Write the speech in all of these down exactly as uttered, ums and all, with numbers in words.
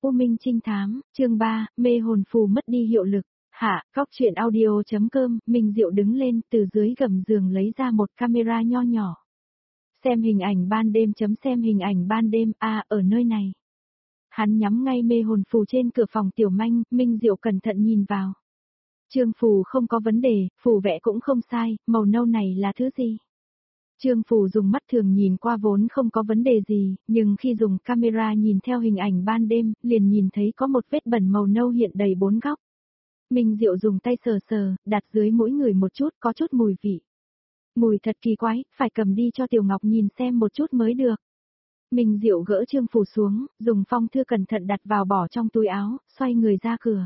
U Minh Trinh Thám, chương ba, mê hồn phù mất đi hiệu lực. Hạ, Cóc Truyện Audio.com, Minh Diệu đứng lên từ dưới gầm giường lấy ra một camera nho nhỏ. Xem hình ảnh ban đêm chấm xem hình ảnh ban đêm, a à, ở nơi này. Hắn nhắm ngay mê hồn phù trên cửa phòng Tiểu Manh, Minh Diệu cẩn thận nhìn vào. Trương phù không có vấn đề, phù vẽ cũng không sai, màu nâu này là thứ gì? Trương phù dùng mắt thường nhìn qua vốn không có vấn đề gì, nhưng khi dùng camera nhìn theo hình ảnh ban đêm, liền nhìn thấy có một vết bẩn màu nâu hiện đầy bốn góc. Minh Diệu dùng tay sờ sờ, đặt dưới mỗi người một chút, có chút mùi vị. Mùi thật kỳ quái, phải cầm đi cho Tiểu Ngọc nhìn xem một chút mới được. Minh Diệu gỡ trương phù xuống, dùng phong thư cẩn thận đặt vào bỏ trong túi áo, xoay người ra cửa.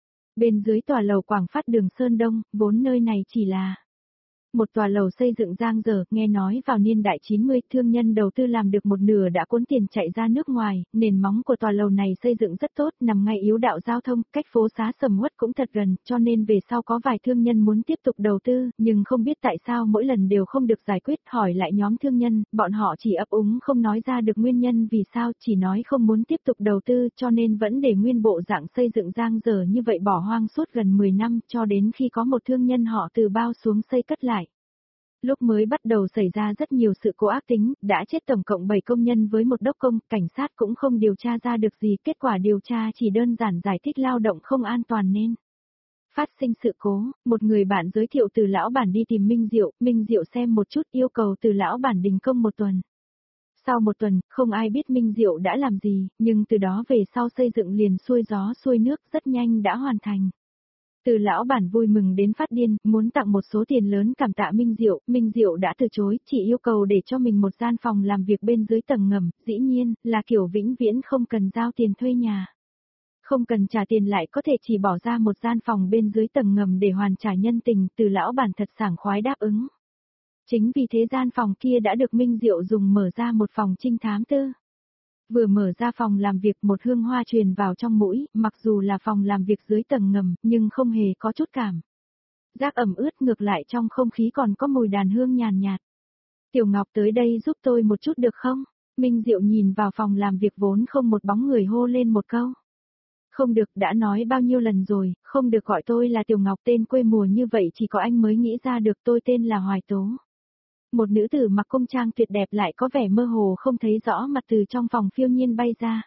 Bên dưới tòa lầu Quảng Phát đường Sơn Đông, vốn nơi này chỉ là một tòa lầu xây dựng giang dở, nghe nói vào niên đại chín mươi, thương nhân đầu tư làm được một nửa đã cuốn tiền chạy ra nước ngoài, nền móng của tòa lầu này xây dựng rất tốt, nằm ngay yếu đạo giao thông, cách phố xá sầm uất cũng thật gần, cho nên về sau có vài thương nhân muốn tiếp tục đầu tư, nhưng không biết tại sao mỗi lần đều không được giải quyết, hỏi lại nhóm thương nhân, bọn họ chỉ ấp úng không nói ra được nguyên nhân vì sao, chỉ nói không muốn tiếp tục đầu tư, cho nên vẫn để nguyên bộ dạng xây dựng giang dở như vậy bỏ hoang suốt gần mười năm, cho đến khi có một thương nhân họ từ bao xuống xây cất lại. Lúc mới bắt đầu xảy ra rất nhiều sự cố ác tính, đã chết tổng cộng bảy công nhân với một đốc công, cảnh sát cũng không điều tra ra được gì, kết quả điều tra chỉ đơn giản giải thích lao động không an toàn nên phát sinh sự cố. Một người bạn giới thiệu Từ lão bản đi tìm Minh Diệu, Minh Diệu xem một chút yêu cầu Từ lão bản đình công một tuần. Sau một tuần, không ai biết Minh Diệu đã làm gì, nhưng từ đó về sau xây dựng liền xuôi gió xuôi nước rất nhanh đã hoàn thành. Từ lão bản vui mừng đến phát điên, muốn tặng một số tiền lớn cảm tạ Minh Diệu, Minh Diệu đã từ chối, chỉ yêu cầu để cho mình một gian phòng làm việc bên dưới tầng ngầm, dĩ nhiên, là kiểu vĩnh viễn không cần giao tiền thuê nhà. Không cần trả tiền lại có thể chỉ bỏ ra một gian phòng bên dưới tầng ngầm để hoàn trả nhân tình, từ lão bản thật sảng khoái đáp ứng. Chính vì thế gian phòng kia đã được Minh Diệu dùng mở ra một phòng trinh thám tư. Vừa mở ra phòng làm việc một hương hoa truyền vào trong mũi, mặc dù là phòng làm việc dưới tầng ngầm, nhưng không hề có chút cảm giác ẩm ướt, ngược lại trong không khí còn có mùi đàn hương nhàn nhạt. Tiểu Ngọc tới đây giúp tôi một chút được không? Minh Diệu nhìn vào phòng làm việc vốn không một bóng người hô lên một câu. Không được, đã nói bao nhiêu lần rồi, không được gọi tôi là Tiểu Ngọc, tên quê mùa như vậy chỉ có anh mới nghĩ ra được, tôi tên là Hoài Tố. Một nữ tử mặc cung trang tuyệt đẹp lại có vẻ mơ hồ không thấy rõ mặt từ trong phòng phiêu nhiên bay ra.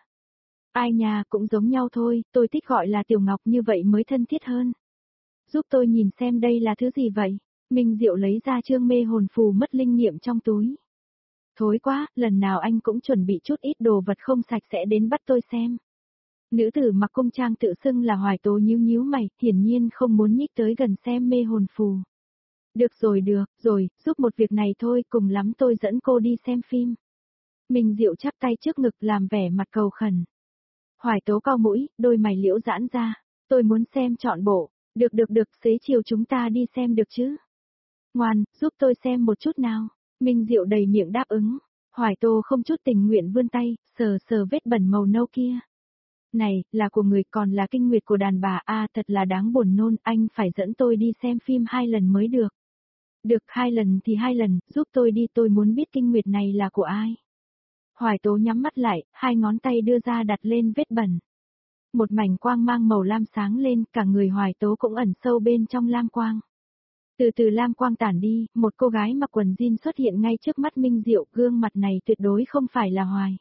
Ai nhà cũng giống nhau thôi, tôi thích gọi là Tiểu Ngọc như vậy mới thân thiết hơn. Giúp tôi nhìn xem đây là thứ gì vậy? Minh Diệu lấy ra chương mê hồn phù mất linh nghiệm trong túi. Thối quá, lần nào anh cũng chuẩn bị chút ít đồ vật không sạch sẽ đến bắt tôi xem. Nữ tử mặc cung trang tự xưng là Hoài Tố nhíu nhíu mày, hiển nhiên không muốn nhích tới gần xem mê hồn phù. Được rồi được, rồi, giúp một việc này thôi, cùng lắm tôi dẫn cô đi xem phim. Minh Diệu chắp tay trước ngực làm vẻ mặt cầu khẩn. Hoài Tố cau mũi, đôi mày liễu giãn ra. Tôi muốn xem trọn bộ. Được được được, xế chiều chúng ta đi xem được chứ? Ngoan, giúp tôi xem một chút nào. Minh Diệu đầy miệng đáp ứng. Hoài Tố không chút tình nguyện vươn tay, sờ sờ vết bẩn màu nâu kia. Này, là của người còn là kinh nguyệt của đàn bà, a à, thật là đáng buồn nôn, anh phải dẫn tôi đi xem phim hai lần mới được. Được, hai lần thì hai lần, giúp tôi đi, tôi muốn biết kinh nguyệt này là của ai. Hoài Tố nhắm mắt lại, hai ngón tay đưa ra đặt lên vết bẩn. Một mảnh quang mang màu lam sáng lên, cả người Hoài Tố cũng ẩn sâu bên trong lam quang. Từ từ lam quang tản đi, một cô gái mặc quần jean xuất hiện ngay trước mắt Minh Diệu, gương mặt này tuyệt đối không phải là Hoài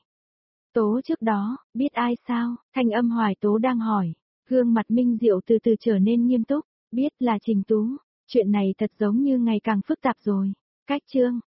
Tố trước đó, biết ai sao? Thanh âm Hoài Tố đang hỏi. Gương mặt Minh Diệu từ từ trở nên nghiêm túc, biết là Trình Tú. Chuyện này thật giống như ngày càng phức tạp rồi. Cách chương